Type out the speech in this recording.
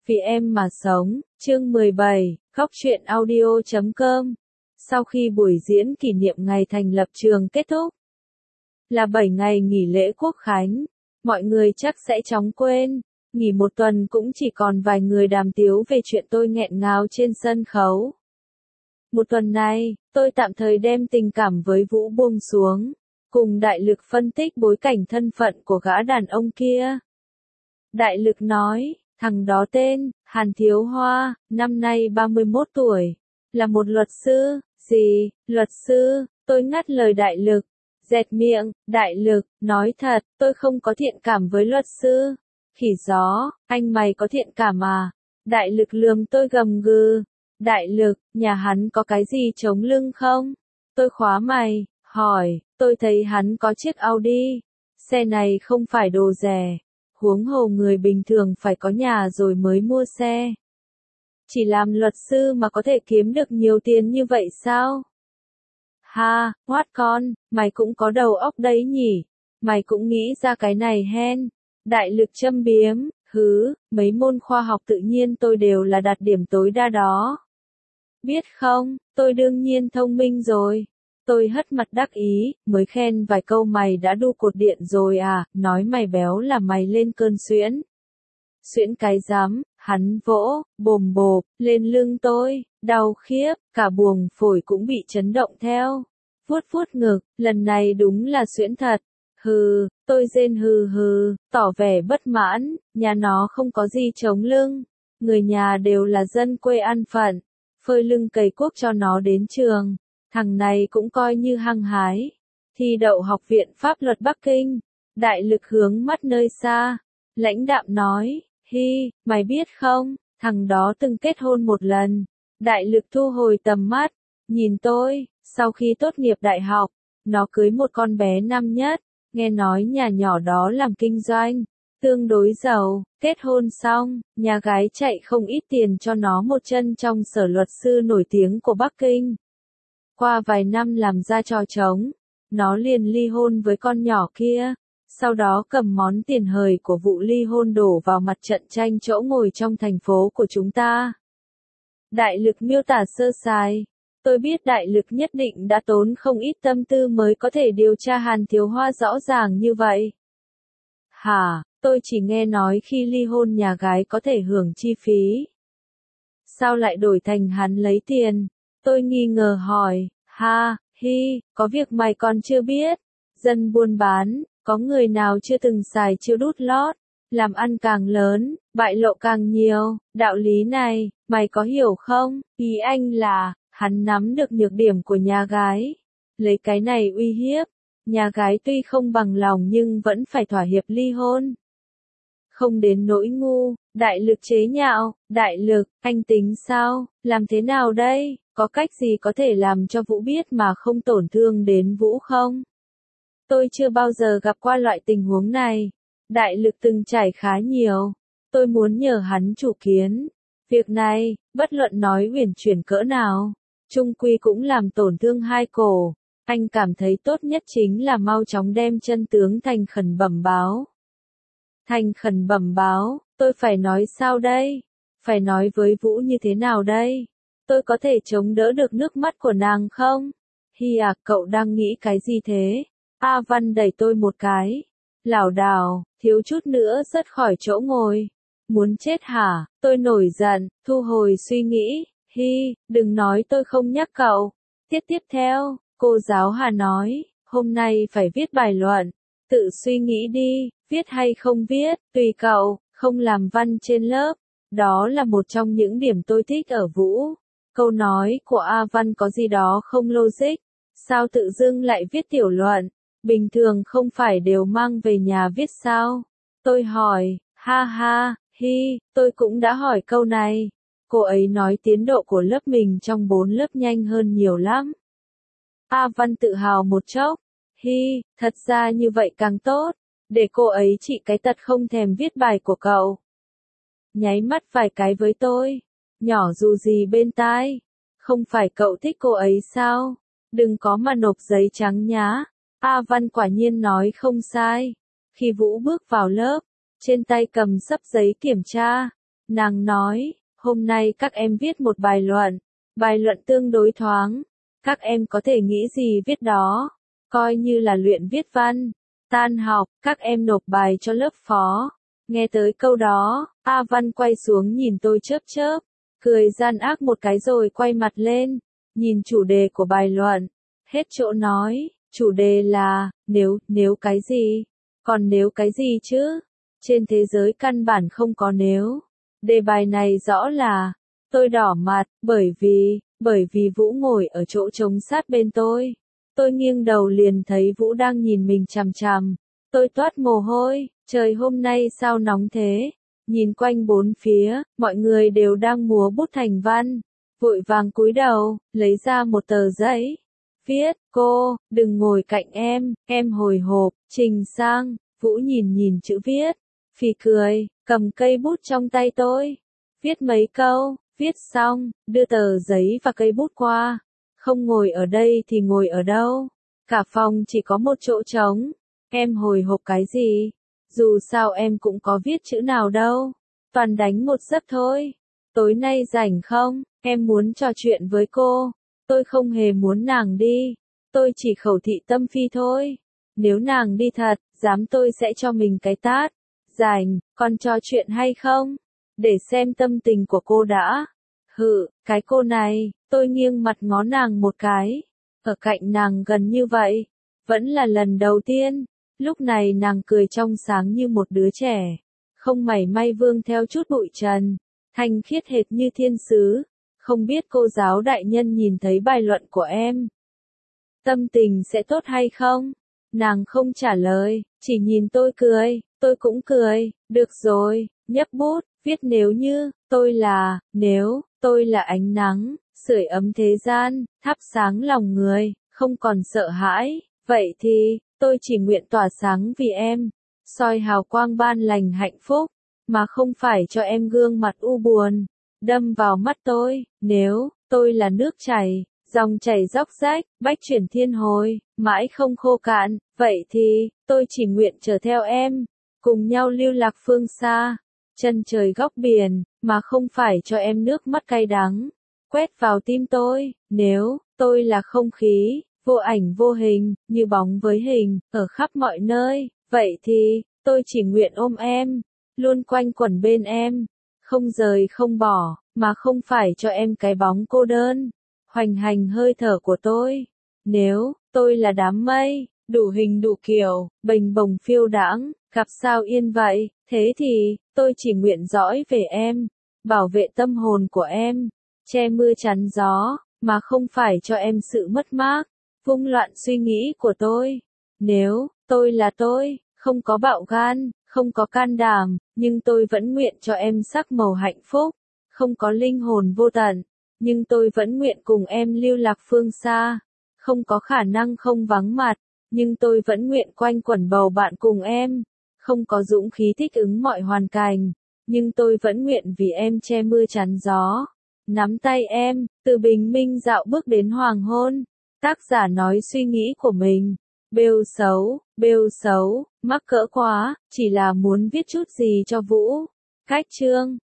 Vì em mà sống, chương 17, Góc truyện audio.com. Sau khi buổi diễn kỷ niệm ngày thành lập trường kết thúc, là 7 ngày nghỉ lễ Quốc khánh, mọi người chắc sẽ chóng quên, nghỉ một tuần cũng chỉ còn vài người đàm tiếu về chuyện tôi nghẹn ngào trên sân khấu. Một tuần này, tôi tạm thời đem tình cảm với Vũ buông xuống, cùng Đại Lực phân tích bối cảnh thân phận của gã đàn ông kia. Đại Lực nói, thằng đó tên, Hàn Thiếu Hoa, năm nay 31 tuổi, là một luật sư. Gì, luật sư? Tôi ngắt lời Đại Lực, dẹt miệng. Đại Lực, nói thật, tôi không có thiện cảm với luật sư. Khỉ gió, anh mày có thiện cảm à? Đại Lực lườm tôi gầm gừ. Đại Lực, nhà hắn có cái gì chống lưng không? Tôi khóa mày, hỏi, tôi thấy hắn có chiếc Audi. Xe này không phải đồ rẻ. Huống hồ người bình thường phải có nhà rồi mới mua xe. Chỉ làm luật sư mà có thể kiếm được nhiều tiền như vậy sao? Ha, Hoát con, mày cũng có đầu óc đấy nhỉ? Mày cũng nghĩ ra cái này hen? Đại Lực châm biếm, mấy môn khoa học tự nhiên tôi đều là đạt điểm tối đa đó. Biết không, tôi đương nhiên thông minh rồi. Tôi hất mặt đắc ý, mới khen vài câu mày đã đu cột điện rồi à, nói mày béo là mày lên cơn suyễn. Suyễn cái rắm, hắn vỗ, bồm bộp, lên lưng tôi, đau khiếp, cả buồng phổi cũng bị chấn động theo. Vuốt vuốt ngực, lần này đúng là suyễn thật. Tôi rên tỏ vẻ bất mãn, nhà nó không có gì chống lưng. Người nhà đều là dân quê ăn phận, phơi lưng cày cuốc cho nó đến trường. Thằng này cũng coi như hăng hái. Thi đậu Học viện Pháp luật Bắc Kinh. Đại Lực hướng mắt nơi xa. Lãnh đạm nói, mày biết không, thằng đó từng kết hôn một lần. Đại Lực thu hồi tầm mắt, nhìn tôi, sau khi tốt nghiệp đại học, nó cưới một con bé năm nhất, nghe nói nhà nhỏ đó làm kinh doanh, tương đối giàu, kết hôn xong, nhà gái chạy không ít tiền cho nó một chân trong sở luật sư nổi tiếng của Bắc Kinh. Qua vài năm làm ra trò trống, nó liền ly hôn với con nhỏ kia, sau đó cầm món tiền hời của vụ ly hôn đổ vào mặt trận tranh chỗ ngồi trong thành phố của chúng ta. Đại Lực miêu tả sơ sài. Tôi biết Đại Lực nhất định đã tốn không ít tâm tư mới có thể điều tra Hàn Thiếu Hoa rõ ràng như vậy. Tôi chỉ nghe nói khi ly hôn nhà gái có thể hưởng chi phí. Sao lại đổi thành hắn lấy tiền? Tôi nghi ngờ hỏi, có việc mày còn chưa biết. Dân buôn bán, có người nào chưa từng xài chiêu đút lót, làm ăn càng lớn, bại lộ càng nhiều, đạo lý này, mày có hiểu không? Ý anh là, hắn nắm được nhược điểm của nhà gái, lấy cái này uy hiếp, nhà gái tuy không bằng lòng nhưng vẫn phải thỏa hiệp ly hôn. Không đến nỗi ngu, Đại Lực chế nhạo, Đại Lực, anh tính sao, làm thế nào đây, có cách gì có thể làm cho Vũ biết mà không tổn thương đến Vũ không? Tôi chưa bao giờ gặp qua loại tình huống này, Đại Lực từng trải khá nhiều, tôi muốn nhờ hắn chủ kiến. Việc này, bất luận nói uyển chuyển cỡ nào, chung quy cũng làm tổn thương hai cổ, anh cảm thấy tốt nhất chính là mau chóng đem chân tướng thành khẩn bẩm báo. Thành khẩn bẩm báo, tôi phải nói sao đây? Phải nói với Vũ như thế nào đây? Tôi có thể chống đỡ được nước mắt của nàng không? Cậu đang nghĩ cái gì thế? A Văn đẩy tôi một cái. Lảo đảo, thiếu chút nữa rớt khỏi chỗ ngồi. Muốn chết hả? Tôi nổi giận, thu hồi suy nghĩ. Đừng nói tôi không nhắc cậu. Tiếp theo, cô giáo Hà nói, hôm nay phải viết bài luận. Tự suy nghĩ đi, viết hay không viết, tùy cậu, không làm văn trên lớp. Đó là một trong những điểm tôi thích ở Vũ. Câu nói của A Văn có gì đó không logic. Sao tự dưng lại viết tiểu luận? Bình thường không phải đều mang về nhà viết sao? Tôi hỏi, tôi cũng đã hỏi câu này. Cô ấy nói tiến độ của lớp mình trong 4 lớp nhanh hơn nhiều lắm. A Văn tự hào một chốc. Thật ra như vậy càng tốt. Để cô ấy trị cái tật không thèm viết bài của cậu. Nháy mắt vài cái với tôi. Nhỏ dù gì bên tai. Không phải cậu thích cô ấy sao? Đừng có mà nộp giấy trắng nhá. A Văn quả nhiên nói không sai. Khi Vũ bước vào lớp, trên tay cầm xấp giấy kiểm tra. Nàng nói, hôm nay các em viết một bài luận tương đối thoáng. Các em có thể nghĩ gì viết đó, coi như là luyện viết văn. Tan học, các em nộp bài cho lớp phó. Nghe tới câu đó, A Văn quay xuống nhìn tôi chớp chớp, cười gian ác một cái rồi quay mặt lên, nhìn chủ đề của bài luận. Hết chỗ nói, chủ đề là, nếu cái gì? Còn nếu cái gì chứ? Trên thế giới căn bản không có nếu. Đề bài này rõ là, tôi đỏ mặt, bởi vì Vũ ngồi ở chỗ trống sát bên tôi. Tôi nghiêng đầu liền thấy Vũ đang nhìn mình chằm chằm. Tôi toát mồ hôi, trời hôm nay sao nóng thế? Nhìn quanh bốn phía, mọi người đều đang múa bút thành văn. Vội vàng cúi đầu, lấy ra một tờ giấy. Viết, cô, đừng ngồi cạnh em hồi hộp, Trình sang. Vũ nhìn chữ viết, phì cười, cầm cây bút trong tay tôi. Viết mấy câu, viết xong, đưa tờ giấy và cây bút qua. Không ngồi ở đây thì ngồi ở đâu? Cả phòng chỉ có một chỗ trống. Em hồi hộp cái gì? Dù sao em cũng có viết chữ nào đâu. Toàn đánh một giấc thôi. Tối nay rảnh không? Em muốn trò chuyện với cô. Tôi không hề muốn nàng đi. Tôi chỉ khẩu thị tâm phi thôi. Nếu nàng đi thật, dám tôi sẽ cho mình cái tát. Rảnh, còn trò chuyện hay không? Để xem tâm tình của cô đã. Hự, cái cô này, tôi nghiêng mặt ngó nàng một cái. Ở cạnh nàng gần như vậy. Vẫn là lần đầu tiên. Lúc này nàng cười trong sáng như một đứa trẻ. Không mảy may vương theo chút bụi trần. Thanh khiết hệt như thiên sứ. Không biết cô giáo đại nhân nhìn thấy bài luận của em. Tâm tình sẽ tốt hay không? Nàng không trả lời, chỉ nhìn tôi cười, tôi cũng cười. Được rồi, nhấp bút, viết nếu tôi là ánh nắng, sưởi ấm thế gian, thắp sáng lòng người, không còn sợ hãi. Vậy thì, tôi chỉ nguyện tỏa sáng vì em, soi hào quang ban lành hạnh phúc, mà không phải cho em gương mặt u buồn, đâm vào mắt tôi. Nếu tôi là nước chảy, dòng chảy róc rách, bách chuyển thiên hồi, mãi không khô cạn, vậy thì, tôi chỉ nguyện chở theo em, cùng nhau lưu lạc phương xa, chân trời góc biển, mà không phải cho em nước mắt cay đắng, quét vào tim tôi. Nếu tôi là không khí, vô ảnh vô hình, như bóng với hình, ở khắp mọi nơi, vậy thì, tôi chỉ nguyện ôm em, luôn quanh quẩn bên em, không rời không bỏ, mà không phải cho em cái bóng cô đơn, hoành hành hơi thở của tôi. Nếu tôi là đám mây, đủ hình đủ kiểu, bềnh bồng phiêu đãng, gặp sao yên vậy, thế thì, tôi chỉ nguyện dõi về em, bảo vệ tâm hồn của em, che mưa chắn gió, mà không phải cho em sự mất mát, vung loạn suy nghĩ của tôi. Nếu tôi là tôi, không có bạo gan, không có can đảm, nhưng tôi vẫn nguyện cho em sắc màu hạnh phúc, không có linh hồn vô tận, nhưng tôi vẫn nguyện cùng em lưu lạc phương xa, không có khả năng không vắng mặt, nhưng tôi vẫn nguyện quanh quẩn bầu bạn cùng em, không có dũng khí thích ứng mọi hoàn cảnh, nhưng tôi vẫn nguyện vì em che mưa chắn gió, nắm tay em, từ bình minh dạo bước đến hoàng hôn. Tác giả nói suy nghĩ của mình. Bêu xấu, mắc cỡ quá, chỉ là muốn viết chút gì cho Vũ. Cách chương